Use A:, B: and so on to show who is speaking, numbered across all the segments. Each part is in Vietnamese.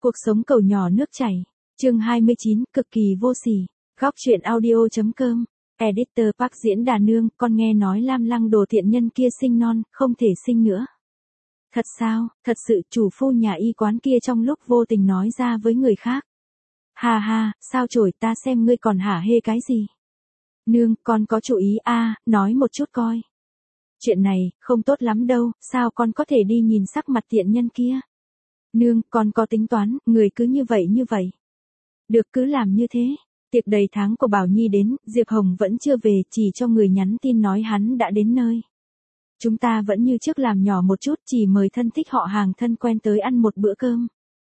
A: Cuộc sống cầu nhỏ nước chảy. Chương 29, cực kỳ vô sỉ. Góc truyện audio.com. Editor Park diễn đà nương, con nghe nói Lam Lăng đồ thiện nhân kia sinh non, không thể sinh nữa. Thật sao, thật sự chủ phu nhà y quán kia trong lúc vô tình nói ra với người khác. Hà hà, sao chổi ta xem ngươi còn hả hê cái gì. Nương, con có chú ý nói một chút coi. Chuyện này, không tốt lắm đâu, sao con có thể đi nhìn sắc mặt thiện nhân kia. Nương, con có tính toán, người cứ như vậy. Được cứ làm như thế. Tiệc đầy tháng của Bảo Nhi đến, Diệp Hồng vẫn chưa về, chỉ cho người nhắn tin nói hắn đã đến nơi. Chúng ta vẫn như trước làm nhỏ một chút, chỉ mời thân thích họ hàng thân quen tới ăn một bữa cơm.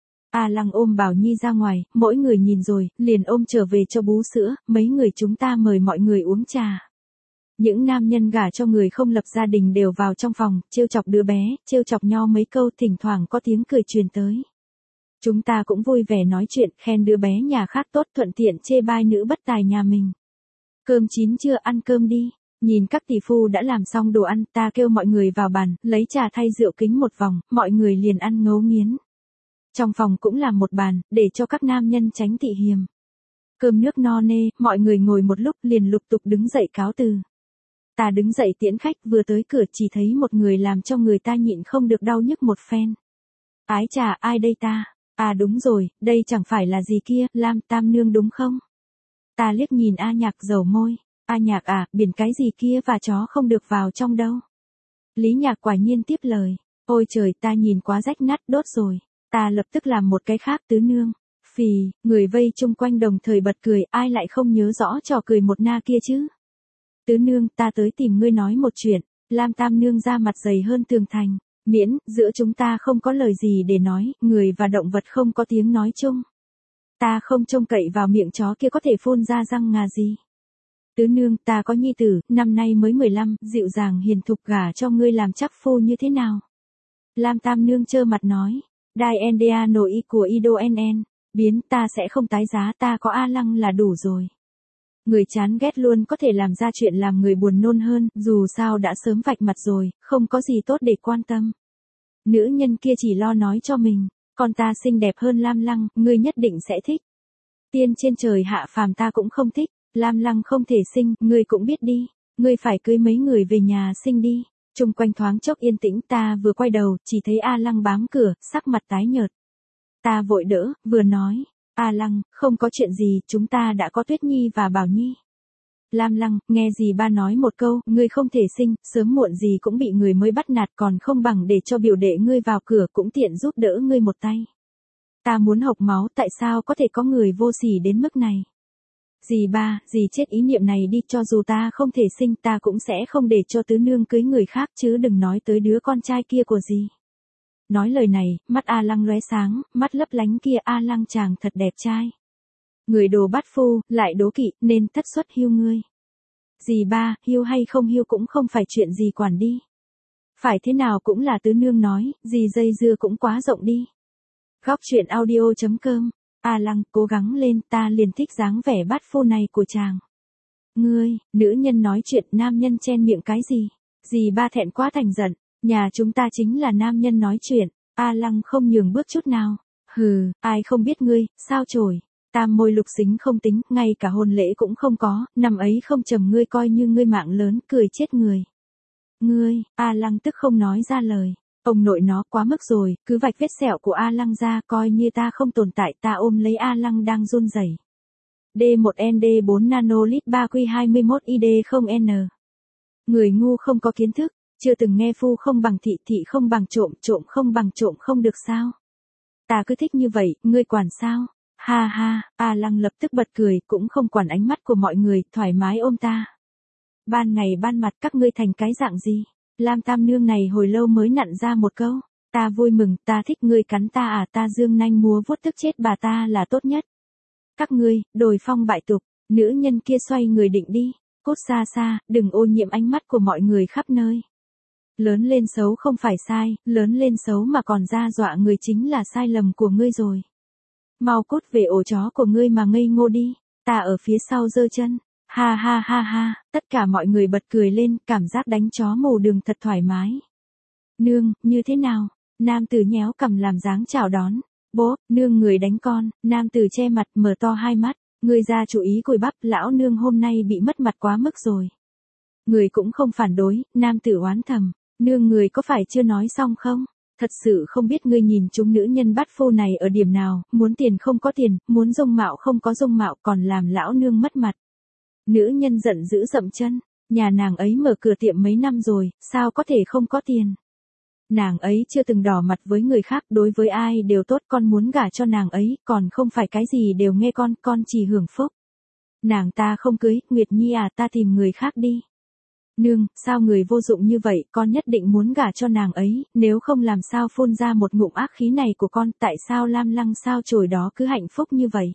A: A Lăng ôm Bảo Nhi ra ngoài, mỗi người nhìn rồi, liền ôm trở về cho bú sữa, mấy người chúng ta mời mọi người uống trà. Những nam nhân gả cho người không lập gia đình đều vào trong phòng, trêu chọc đứa bé, trêu chọc nhau mấy câu, thỉnh thoảng có tiếng cười truyền tới. Chúng ta cũng vui vẻ nói chuyện, khen đứa bé nhà khác tốt, thuận tiện chê bai nữ bất tài nhà mình. Cơm chín chưa, ăn cơm đi. Nhìn các tỷ phu đã làm xong đồ ăn, ta kêu mọi người vào bàn, lấy trà thay rượu kính một vòng, mọi người liền ăn ngấu nghiến. Trong phòng cũng làm một bàn, để cho các nam nhân tránh tị hiềm. Cơm nước no nê, mọi người ngồi một lúc liền lục tục đứng dậy cáo từ. Ta đứng dậy tiễn khách, vừa tới cửa chỉ thấy một người làm cho người ta nhịn không được đau nhức một phen. Ái chà, ai đây ta? À đúng rồi, đây chẳng phải là gì kia, Lam Tam Nương đúng không? Ta liếc nhìn A Nhạc dầu môi. A Nhạc à, biển cái gì kia và chó không được vào trong đâu. Lý Nhạc quả nhiên tiếp lời. Ôi trời, ta nhìn quá rách nát, đốt rồi. Ta lập tức làm một cái khác, Tứ Nương. Phì, người vây chung quanh đồng thời bật cười, ai lại không nhớ rõ trò cười một na kia chứ? Tứ Nương, ta tới tìm ngươi nói một chuyện. Lam Tam Nương ra mặt dày hơn tường thành. Miễn, giữa chúng ta không có lời gì để nói, người và động vật không có tiếng nói chung. Ta không trông cậy vào miệng chó kia có thể phun ra răng ngà gì. Tứ Nương, ta có nhi tử, năm nay mới 15, dịu dàng hiền thục, gả cho ngươi làm chắc phu như thế nào? Lam Tam Nương trơ mặt nói, đai NDA nội y của Ido NN, biến, ta sẽ không tái giá, ta có A Lăng là đủ rồi. Người chán ghét luôn có thể làm ra chuyện làm người buồn nôn hơn, dù sao đã sớm vạch mặt rồi, không có gì tốt để quan tâm. Nữ nhân kia chỉ lo nói cho mình, con ta xinh đẹp hơn Lam Lăng, ngươi nhất định sẽ thích. Tiên trên trời hạ phàm ta cũng không thích, Lam Lăng không thể sinh, ngươi cũng biết đi, ngươi phải cưới mấy người về nhà sinh đi. Chung quanh thoáng chốc yên tĩnh, ta vừa quay đầu, chỉ thấy A Lăng bám cửa, sắc mặt tái nhợt. Ta vội đỡ, vừa nói. A Lăng, không có chuyện gì, chúng ta đã có Tuyết Nhi và Bảo Nhi. Lam Lăng, nghe gì ba nói một câu, ngươi không thể sinh, sớm muộn gì cũng bị người mới bắt nạt, còn không bằng để cho biểu đệ ngươi vào cửa, cũng tiện giúp đỡ ngươi một tay. Ta muốn hộc máu, tại sao có thể có người vô sỉ đến mức này? Dì ba, dì chết ý niệm này đi, cho dù ta không thể sinh, ta cũng sẽ không để cho Tứ Nương cưới người khác, chứ đừng nói tới đứa con trai kia của dì. Nói lời này, mắt A Lăng lóe sáng, mắt lấp lánh kia, A Lăng chàng thật đẹp trai. Người đồ bát phu, lại đố kỵ, nên thất xuất hiu ngươi. Dì ba, hiu hay không hiu cũng không phải chuyện gì quản đi. Phải thế nào cũng là Tứ Nương nói, dì dây dưa cũng quá rộng đi. Góc truyện audio.com. A Lăng, cố gắng lên, ta liền thích dáng vẻ bát phu này của chàng. Ngươi, nữ nhân nói chuyện, nam nhân chen miệng cái gì? Dì ba thẹn quá thành giận, nhà chúng ta chính là nam nhân nói chuyện. A Lăng không nhường bước chút nào. Hừ, ai không biết ngươi, sao chổi. Tam môi lục xính không tính, ngay cả hôn lễ cũng không có, năm ấy không trầm ngươi coi như ngươi mạng lớn, cười chết người. Ngươi, A Lăng tức không nói ra lời. Ông nội nó quá mức rồi, cứ vạch vết sẹo của A Lăng ra, coi như ta không tồn tại, ta ôm lấy A Lăng đang run rẩy. D1ND4 nanolit 3Q21ID0N. Người ngu không có kiến thức, chưa từng nghe phu không bằng thị, thị không bằng trộm, trộm không bằng trộm, không được sao? Ta cứ thích như vậy, ngươi quản sao? Ha ha, A Lăng lập tức bật cười, cũng không quản ánh mắt của mọi người, thoải mái ôm ta. Ban ngày ban mặt các ngươi thành cái dạng gì? Lam Tam Nương này hồi lâu mới nặn ra một câu. Ta vui mừng, ta thích ngươi cắn ta à, ta dương nanh múa vuốt tức chết bà ta là tốt nhất. Các ngươi, đồi phong bại tục, nữ nhân kia xoay người định đi, cút xa xa, đừng ô nhiễm ánh mắt của mọi người khắp nơi. Lớn lên xấu không phải sai, lớn lên xấu mà còn ra dọa người chính là sai lầm của ngươi rồi. Mau cút về ổ chó của ngươi mà ngây ngô đi, ta ở phía sau giơ chân. Ha ha ha ha, tất cả mọi người bật cười lên, cảm giác đánh chó mù đường thật thoải mái. Nương, như thế nào? Nam tử nhéo cằm làm dáng chào đón. Bố, nương người đánh con, nam tử che mặt mở to hai mắt, người ra chú ý cùi bắp, lão nương hôm nay bị mất mặt quá mức rồi. Người cũng không phản đối, nam tử oán thầm, nương người có phải chưa nói xong không? Thật sự không biết ngươi nhìn chúng nữ nhân bát phu này ở điểm nào, muốn tiền không có tiền, muốn dung mạo không có dung mạo còn làm lão nương mất mặt. Nữ nhân giận dữ dậm chân, nhà nàng ấy mở cửa tiệm mấy năm rồi, sao có thể không có tiền. Nàng ấy chưa từng đỏ mặt với người khác, đối với ai đều tốt, con muốn gả cho nàng ấy, còn không phải cái gì đều nghe con chỉ hưởng phúc. Nàng ta không cưới, Nguyệt Nhi à, ta tìm người khác đi. Nương, sao người vô dụng như vậy, con nhất định muốn gả cho nàng ấy, nếu không làm sao phun ra một ngụm ác khí này của con, tại sao Lam Lăng sao chổi đó cứ hạnh phúc như vậy.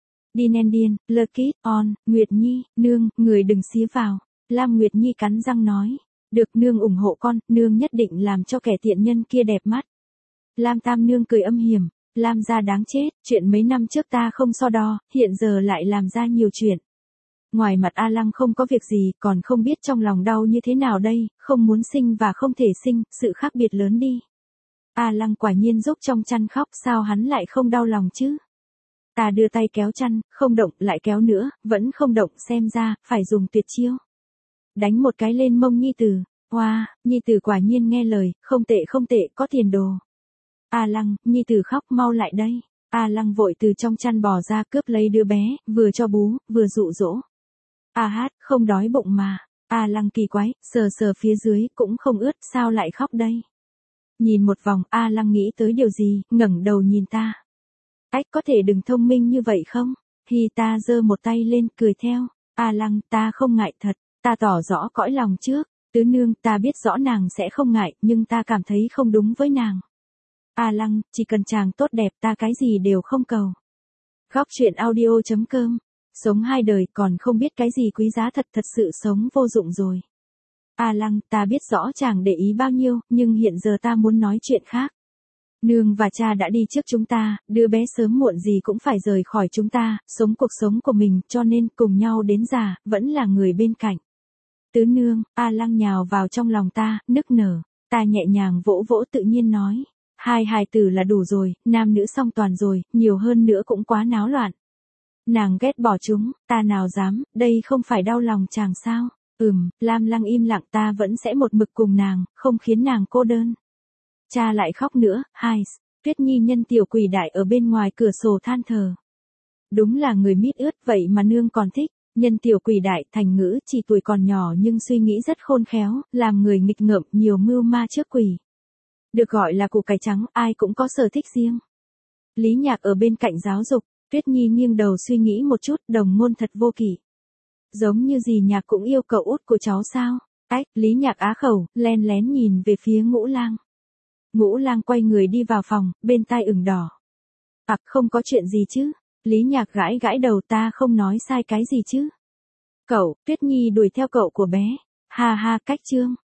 A: Điên, Lucky, on, Nguyệt Nhi, nương, người đừng xía vào. Lam Nguyệt Nhi cắn răng nói. Được, nương ủng hộ con, nương nhất định làm cho kẻ tiện nhân kia đẹp mắt. Lam Tam nương cười âm hiểm, Lam gia đáng chết, chuyện mấy năm trước ta không so đo, hiện giờ lại làm ra nhiều chuyện. Ngoài mặt A Lăng không có việc gì, còn không biết trong lòng đau như thế nào đây, không muốn sinh và không thể sinh, sự khác biệt lớn đi. A Lăng quả nhiên rúc trong chăn khóc, sao hắn lại không đau lòng chứ? Ta đưa tay kéo chăn, không động, lại kéo nữa, vẫn không động, xem ra, phải dùng tuyệt chiêu. Đánh một cái lên mông Nhi Tử, wow, Nhi Tử quả nhiên nghe lời, không tệ, có tiền đồ. A Lăng, Nhi Tử khóc, mau lại đây. A Lăng vội từ trong chăn bò ra cướp lấy đứa bé, vừa cho bú, vừa dụ dỗ. A Hát, không đói bụng mà. A Lăng kỳ quái, sờ phía dưới, cũng không ướt, sao lại khóc đây? Nhìn một vòng, A Lăng nghĩ tới điều gì, ngẩng đầu nhìn ta. Ách, có thể đừng thông minh như vậy không? Thì ta giơ một tay lên, cười theo. A Lăng, ta không ngại thật, ta tỏ rõ cõi lòng trước. Tứ nương, ta biết rõ nàng sẽ không ngại, nhưng ta cảm thấy không đúng với nàng. A Lăng, chỉ cần chàng tốt đẹp, ta cái gì đều không cầu. Góc truyện audio.com. Sống hai đời còn không biết cái gì quý giá, thật sự sống vô dụng rồi. A Lăng, ta biết rõ chàng để ý bao nhiêu, nhưng hiện giờ ta muốn nói chuyện khác. Nương và cha đã đi trước chúng ta, đứa bé sớm muộn gì cũng phải rời khỏi chúng ta, sống cuộc sống của mình, cho nên cùng nhau đến già, vẫn là người bên cạnh. Tứ nương, A Lăng nhào vào trong lòng ta, nức nở, ta nhẹ nhàng vỗ vỗ tự nhiên nói. Hai hài tử là đủ rồi, nam nữ song toàn rồi, nhiều hơn nữa cũng quá náo loạn. Nàng ghét bỏ chúng, ta nào dám, đây không phải đau lòng chàng sao? Lam Lăng im lặng, ta vẫn sẽ một mực cùng nàng, không khiến nàng cô đơn. Cha lại khóc nữa, Tuyết Nhi nhân tiểu quỷ đại ở bên ngoài cửa sổ than thở. Đúng là người mít ướt vậy mà nương còn thích, nhân tiểu quỷ đại thành ngữ chỉ tuổi còn nhỏ nhưng suy nghĩ rất khôn khéo, làm người nghịch ngợm nhiều mưu ma trước quỷ. Được gọi là củ cải trắng, ai cũng có sở thích riêng. Lý Nhạc ở bên cạnh giáo dục, Tuyết Nhi nghiêng đầu suy nghĩ một chút, đồng môn thật vô kỷ. Giống như gì Nhạc cũng yêu cậu út của cháu sao? Ách, Lý Nhạc á khẩu, len lén nhìn về phía Ngũ Lang. Ngũ Lang quay người đi vào phòng, bên tai ửng đỏ. Không có chuyện gì chứ? Lý Nhạc gãi đầu, ta không nói sai cái gì chứ? Cậu, Tuyết Nhi đuổi theo cậu của bé. Ha ha, cách trương.